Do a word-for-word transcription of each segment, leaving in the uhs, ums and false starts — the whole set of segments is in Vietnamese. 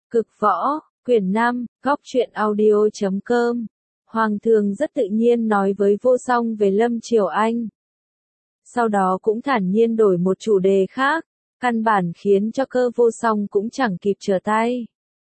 Cực võ, quyển năm, góc truyện audio chấm com. Hoàng thượng rất tự nhiên nói với Vô Song về Lâm Triều Anh. Sau đó cũng thản nhiên đổi một chủ đề khác, căn bản khiến cho Cơ Vô Song cũng chẳng kịp trở tay.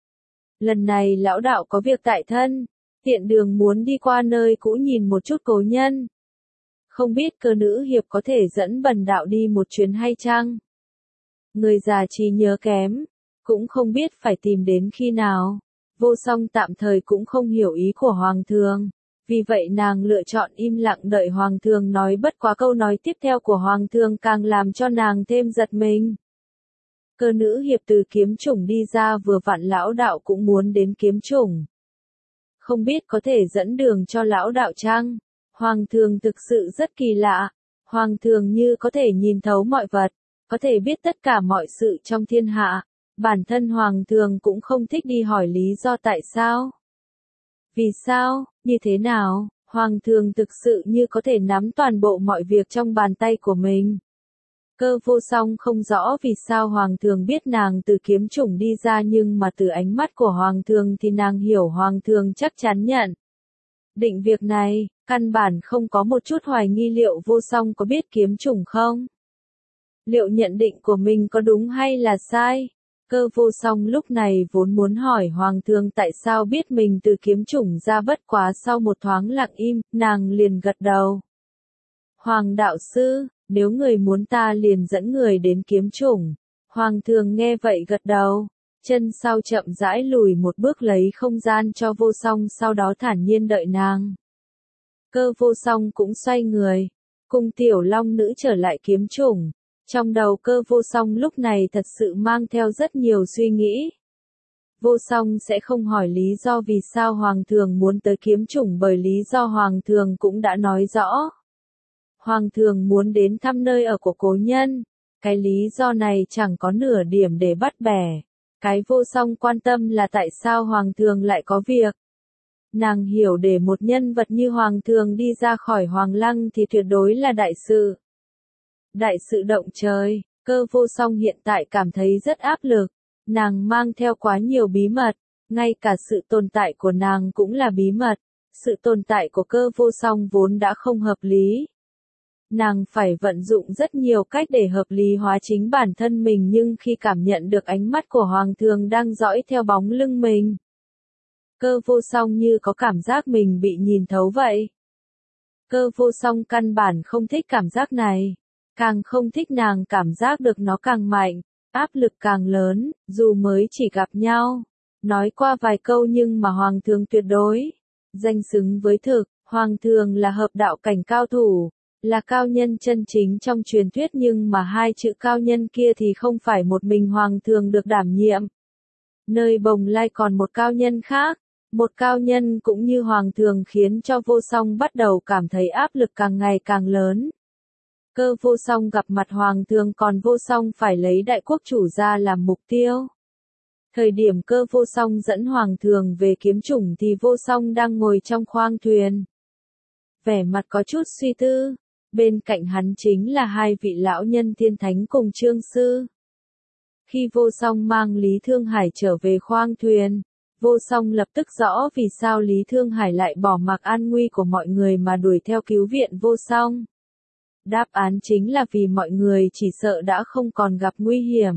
Lần này lão đạo có việc tại thân, tiện đường muốn đi qua nơi cũ nhìn một chút cố nhân. Không biết Cơ nữ hiệp có thể dẫn bần đạo đi một chuyến hay chăng? Người già trí nhớ kém, cũng không biết phải tìm đến khi nào. Vô Song tạm thời cũng không hiểu ý của Hoàng thượng, vì vậy nàng lựa chọn im lặng đợi Hoàng thượng nói, bất quá câu nói tiếp theo của Hoàng thượng càng làm cho nàng thêm giật mình. Cơ nữ hiệp từ kiếm chủng đi ra, vừa vặn lão đạo cũng muốn đến kiếm chủng. Không biết có thể dẫn đường cho lão đạo chăng? Hoàng thượng thực sự rất kỳ lạ, Hoàng thượng như có thể nhìn thấu mọi vật, có thể biết tất cả mọi sự trong thiên hạ. Bản thân Hoàng thượng cũng không thích đi hỏi lý do tại sao. Vì sao, như thế nào, Hoàng thượng thực sự như có thể nắm toàn bộ mọi việc trong bàn tay của mình. Cơ Vô Song không rõ vì sao Hoàng thượng biết nàng từ kiếm chủng đi ra, nhưng mà từ ánh mắt của Hoàng thượng thì nàng hiểu Hoàng thượng chắc chắn nhận định việc này, căn bản không có một chút hoài nghi liệu Vô Song có biết kiếm chủng không. Liệu nhận định của mình có đúng hay là sai? Cơ Vô Song lúc này vốn muốn hỏi Hoàng thượng tại sao biết mình từ kiếm chủng ra, bất quá sau một thoáng lặng im, nàng liền gật đầu. Hoàng đạo sư, nếu người muốn ta liền dẫn người đến kiếm chủng. Hoàng thượng nghe vậy gật đầu, chân sau chậm rãi lùi một bước lấy không gian cho Vô Song, sau đó thản nhiên đợi nàng. Cơ Vô Song cũng xoay người, cùng tiểu long nữ trở lại kiếm chủng. Trong đầu Cơ Vô Song lúc này thật sự mang theo rất nhiều suy nghĩ. Vô Song sẽ không hỏi lý do vì sao Hoàng thượng muốn tới kiếm chủng, bởi lý do Hoàng thượng cũng đã nói rõ. Hoàng thượng muốn đến thăm nơi ở của cố nhân. Cái lý do này chẳng có nửa điểm để bắt bẻ. Cái Vô Song quan tâm là tại sao Hoàng thượng lại có việc. Nàng hiểu để một nhân vật như Hoàng thượng đi ra khỏi Hoàng lăng thì tuyệt đối là đại sự. Đại sự động trời. Cơ Vô Song hiện tại cảm thấy rất áp lực. Nàng mang theo quá nhiều bí mật, ngay cả sự tồn tại của nàng cũng là bí mật. Sự tồn tại của Cơ Vô Song vốn đã không hợp lý. Nàng phải vận dụng rất nhiều cách để hợp lý hóa chính bản thân mình, nhưng khi cảm nhận được ánh mắt của Hoàng thượng đang dõi theo bóng lưng mình, Cơ Vô Song như có cảm giác mình bị nhìn thấu vậy. Cơ Vô Song căn bản không thích cảm giác này. Càng không thích nàng cảm giác được nó càng mạnh, áp lực càng lớn, dù mới chỉ gặp nhau, nói qua vài câu nhưng mà Hoàng thượng tuyệt đối danh xứng với thực. Hoàng thượng là hợp đạo cảnh cao thủ, là cao nhân chân chính trong truyền thuyết, nhưng mà hai chữ cao nhân kia thì không phải một mình Hoàng thượng được đảm nhiệm. Nơi Bồng Lai còn một cao nhân khác, một cao nhân cũng như Hoàng thượng, khiến cho Vô Song bắt đầu cảm thấy áp lực càng ngày càng lớn. Cơ Vô Song gặp mặt Hoàng thượng, còn Vô Song phải lấy đại quốc chủ ra làm mục tiêu. Thời điểm Cơ Vô Song dẫn Hoàng thượng về kiếm chủng thì Vô Song đang ngồi trong khoang thuyền. Vẻ mặt có chút suy tư, bên cạnh hắn chính là hai vị lão nhân Thiên Thánh cùng Trương Sư. Khi Vô Song mang Lý Thương Hải trở về khoang thuyền, Vô Song lập tức rõ vì sao Lý Thương Hải lại bỏ mặc an nguy của mọi người mà đuổi theo cứu viện Vô Song. Đáp án chính là vì mọi người chỉ sợ đã không còn gặp nguy hiểm.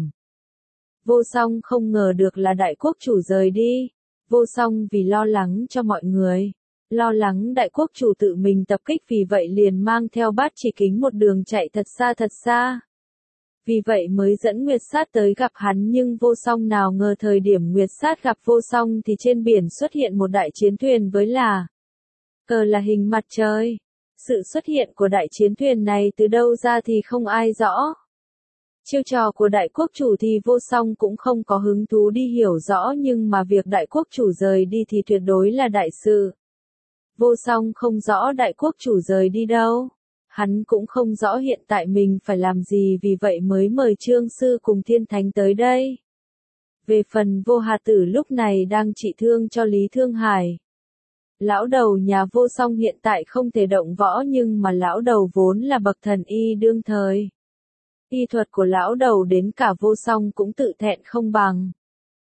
Vô Song không ngờ được là đại quốc chủ rời đi. Vô Song vì lo lắng cho mọi người, lo lắng đại quốc chủ tự mình tập kích, vì vậy liền mang theo Bát Chỉ Kính một đường chạy thật xa thật xa. Vì vậy mới dẫn Nguyệt Sát tới gặp hắn, nhưng Vô Song nào ngờ thời điểm Nguyệt Sát gặp Vô Song thì trên biển xuất hiện một đại chiến thuyền với là cờ là hình mặt trời. Sự xuất hiện của đại chiến thuyền này từ đâu ra thì không ai rõ. Chiêu trò của đại quốc chủ thì Vô Song cũng không có hứng thú đi hiểu rõ, nhưng mà việc đại quốc chủ rời đi thì tuyệt đối là đại sự. Vô Song không rõ đại quốc chủ rời đi đâu. Hắn cũng không rõ hiện tại mình phải làm gì, vì vậy mới mời Trương Sư cùng Thiên Thánh tới đây. Về phần Vô Hà Tử lúc này đang trị thương cho Lý Thương Hải. Lão đầu nhà Vô Song hiện tại không thể động võ, nhưng mà lão đầu vốn là bậc thần y đương thời. Y thuật của lão đầu đến cả Vô Song cũng tự thẹn không bằng.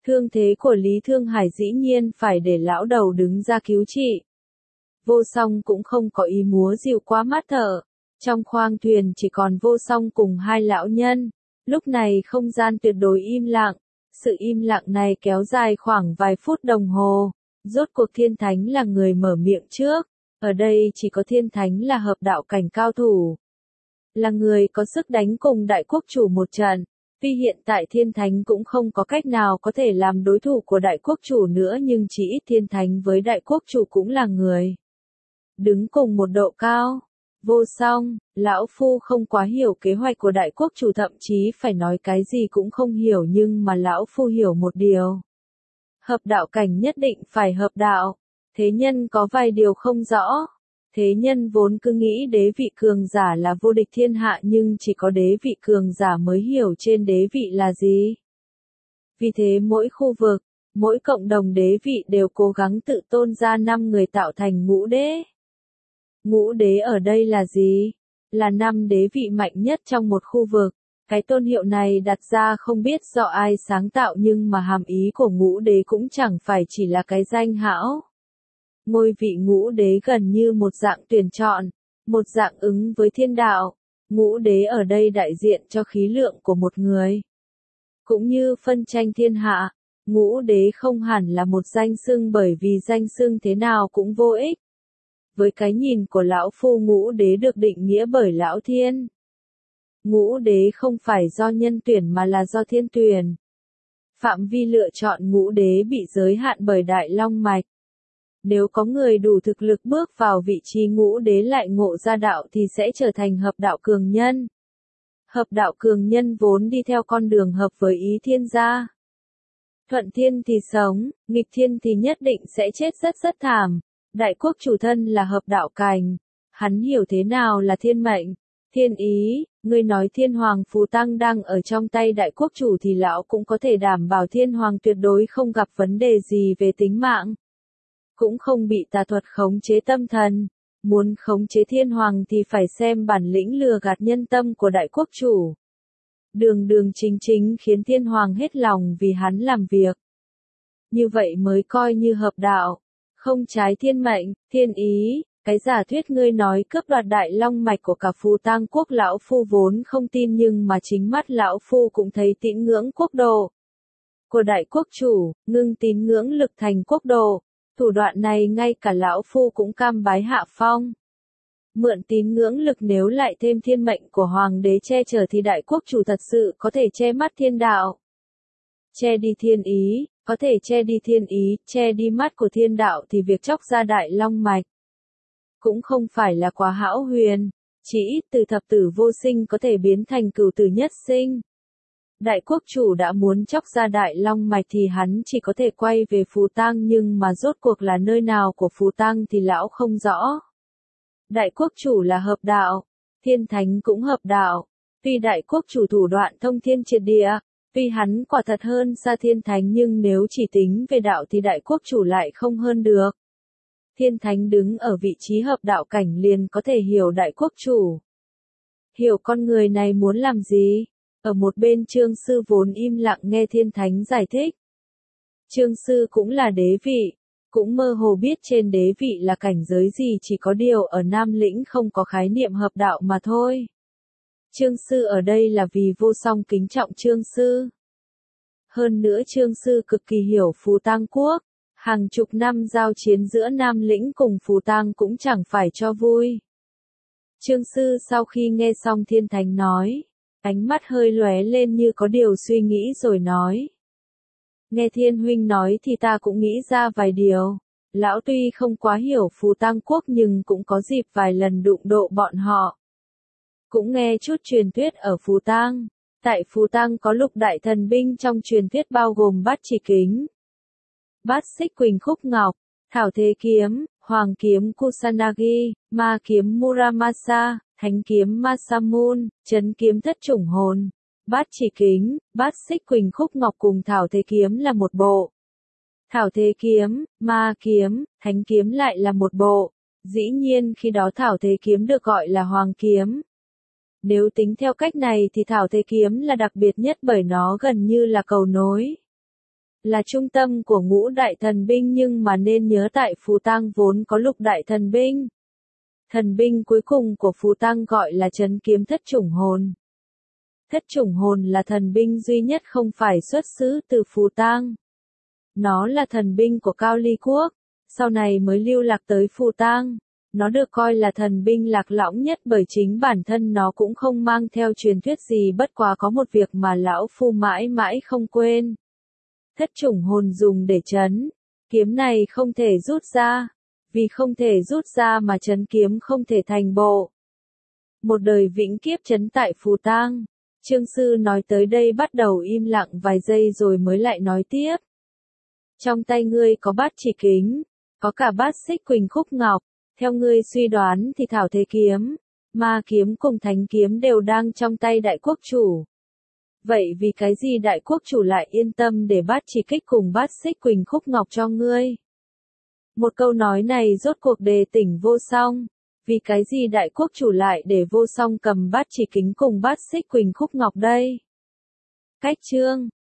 Thương thế của Lý Thương Hải dĩ nhiên phải để lão đầu đứng ra cứu trị. Vô Song cũng không có ý múa dìu quá mắt thở. Trong khoang thuyền chỉ còn Vô Song cùng hai lão nhân. Lúc này không gian tuyệt đối im lặng. Sự im lặng này kéo dài khoảng vài phút đồng hồ. Rốt cuộc Thiên Thánh là người mở miệng trước. Ở đây chỉ có Thiên Thánh là hợp đạo cảnh cao thủ. Là người có sức đánh cùng Đại Quốc Chủ một trận. Tuy hiện tại Thiên Thánh cũng không có cách nào có thể làm đối thủ của Đại Quốc Chủ nữa, nhưng chỉ ít Thiên Thánh với Đại Quốc Chủ cũng là người đứng cùng một độ cao. Vô Song, lão phu không quá hiểu kế hoạch của Đại Quốc Chủ, thậm chí phải nói cái gì cũng không hiểu, nhưng mà lão phu hiểu một điều. Hợp đạo cảnh nhất định phải hợp đạo. Thế nhân có vài điều không rõ. Thế nhân vốn cứ nghĩ đế vị cường giả là vô địch thiên hạ, nhưng chỉ có đế vị cường giả mới hiểu trên đế vị là gì. Vì thế mỗi khu vực, mỗi cộng đồng đế vị đều cố gắng tự tôn ra năm người tạo thành ngũ đế. Ngũ đế ở đây là gì? Là năm đế vị mạnh nhất trong một khu vực. Cái tôn hiệu này đặt ra không biết do ai sáng tạo, nhưng mà hàm ý của ngũ đế cũng chẳng phải chỉ là cái danh hão. Ngôi vị ngũ đế gần như một dạng tuyển chọn, một dạng ứng với thiên đạo. Ngũ đế ở đây đại diện cho khí lượng của một người. Cũng như phân tranh thiên hạ, ngũ đế không hẳn là một danh xưng, bởi vì danh xưng thế nào cũng vô ích. Với cái nhìn của lão phu, ngũ đế được định nghĩa bởi lão thiên. Ngũ đế không phải do nhân tuyển mà là do thiên tuyển. Phạm vi lựa chọn ngũ đế bị giới hạn bởi Đại Long Mạch. Nếu có người đủ thực lực bước vào vị trí ngũ đế lại ngộ ra đạo thì sẽ trở thành hợp đạo cường nhân. Hợp đạo cường nhân vốn đi theo con đường hợp với ý thiên gia. Thuận thiên thì sống, nghịch thiên thì nhất định sẽ chết rất rất thảm. Đại Quốc Chủ thân là hợp đạo cảnh. Hắn hiểu thế nào là thiên mệnh, thiên ý. Ngươi nói Thiên Hoàng Phù Tăng đang ở trong tay Đại Quốc Chủ thì lão cũng có thể đảm bảo Thiên Hoàng tuyệt đối không gặp vấn đề gì về tính mạng. Cũng không bị tà thuật khống chế tâm thần. Muốn khống chế Thiên Hoàng thì phải xem bản lĩnh lừa gạt nhân tâm của Đại Quốc Chủ. Đường đường chính chính khiến Thiên Hoàng hết lòng vì hắn làm việc. Như vậy mới coi như hợp đạo. Không trái thiên mệnh, thiên ý. Cái giả thuyết ngươi nói cướp đoạt Đại Long Mạch của cả Phù Tang Quốc lão phu vốn không tin, nhưng mà chính mắt lão phu cũng thấy tín ngưỡng quốc độ của Đại Quốc Chủ, ngưng tín ngưỡng lực thành quốc độ. Thủ đoạn này ngay cả lão phu cũng cam bái hạ phong. Mượn tín ngưỡng lực nếu lại thêm thiên mệnh của Hoàng đế che chở thì Đại Quốc Chủ thật sự có thể che mắt thiên đạo. Che đi thiên ý, có thể che đi thiên ý, che đi mắt của thiên đạo thì việc chóc ra Đại Long Mạch cũng không phải là quá hão huyền, chỉ ít từ thập tử vô sinh có thể biến thành cửu tử nhất sinh. Đại Quốc Chủ đã muốn chóc ra Đại Long Mạch thì hắn chỉ có thể quay về Phù Tang, nhưng mà rốt cuộc là nơi nào của Phù Tang thì lão không rõ. Đại Quốc Chủ là hợp đạo, Thiên Thánh cũng hợp đạo. Tuy Đại Quốc Chủ thủ đoạn thông thiên triệt địa, tuy hắn quả thật hơn xa Thiên Thánh, nhưng nếu chỉ tính về đạo thì Đại Quốc Chủ lại không hơn được. Thiên Thánh đứng ở vị trí hợp đạo cảnh liền có thể hiểu Đại Quốc Chủ. Hiểu con người này muốn làm gì? Ở một bên Trương Sư vốn im lặng nghe Thiên Thánh giải thích. Trương Sư cũng là đế vị, cũng mơ hồ biết trên đế vị là cảnh giới gì, chỉ có điều ở Nam Lĩnh không có khái niệm hợp đạo mà thôi. Trương Sư ở đây là vì Vô Song kính trọng Trương Sư. Hơn nữa Trương Sư cực kỳ hiểu Phù Tang Quốc. Hàng chục năm giao chiến giữa Nam Lĩnh cùng Phù Tang cũng chẳng phải cho vui. Trương Sư sau khi nghe xong Thiên Thánh nói, ánh mắt hơi lóe lên như có điều suy nghĩ rồi nói. Nghe Thiên Huynh nói thì ta cũng nghĩ ra vài điều. Lão tuy không quá hiểu Phù Tang Quốc nhưng cũng có dịp vài lần đụng độ bọn họ. Cũng nghe chút truyền thuyết ở Phù Tang. Tại Phù Tang có lục đại thần binh trong truyền thuyết bao gồm Bát Chỉ Kính, Bát Xích Quỳnh Khúc Ngọc, Thảo Thế Kiếm, Hoàng Kiếm Kusanagi, Ma Kiếm Muramasa, Thánh Kiếm Masamun, Chấn Kiếm Thất Chủng Hồn. Bát Chỉ Kính, Bát Xích Quỳnh Khúc Ngọc cùng Thảo Thế Kiếm là một bộ. Thảo Thế Kiếm, Ma Kiếm, Thánh Kiếm lại là một bộ. Dĩ nhiên khi đó Thảo Thế Kiếm được gọi là Hoàng Kiếm. Nếu tính theo cách này thì Thảo Thế Kiếm là đặc biệt nhất bởi nó gần như là cầu nối. là trung tâm của ngũ đại thần binh, nhưng mà nên nhớ tại Phù Tang vốn có lục đại thần binh. Thần binh cuối cùng của Phù Tang gọi là Trấn Kiếm Thất Chủng Hồn. Thất Chủng Hồn là thần binh duy nhất không phải xuất xứ từ Phù Tang. Nó là thần binh của Cao Ly Quốc, sau này mới lưu lạc tới Phù Tang. Nó được coi là thần binh lạc lõng nhất bởi chính bản thân nó cũng không mang theo truyền thuyết gì, bất quá có một việc mà lão phu mãi mãi không quên. Thất Chủng Hồn dùng để trấn kiếm này không thể rút ra, vì không thể rút ra mà trấn kiếm không thể thành bộ. Một đời vĩnh kiếp trấn tại Phù Tang. Trương sư nói tới đây bắt đầu im lặng vài giây rồi mới lại nói tiếp. Trong tay ngươi có bát chỉ kính, có cả bát xích quỳnh khúc ngọc, theo ngươi suy đoán thì thảo thế kiếm, ma kiếm cùng thánh kiếm đều đang trong tay đại quốc chủ. Vậy vì cái gì đại quốc chủ lại yên tâm để bát chỉ kích cùng bát xích quỳnh khúc ngọc cho ngươi? Một câu nói này rốt cuộc đề tỉnh Vô Song. Vì cái gì đại quốc chủ lại để Vô Song cầm bát chỉ kính cùng bát xích quỳnh khúc ngọc đây? Cách chương